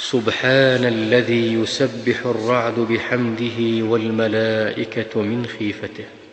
سبحان الذي يسبح الرعد بحمده والملائكة من خيفته.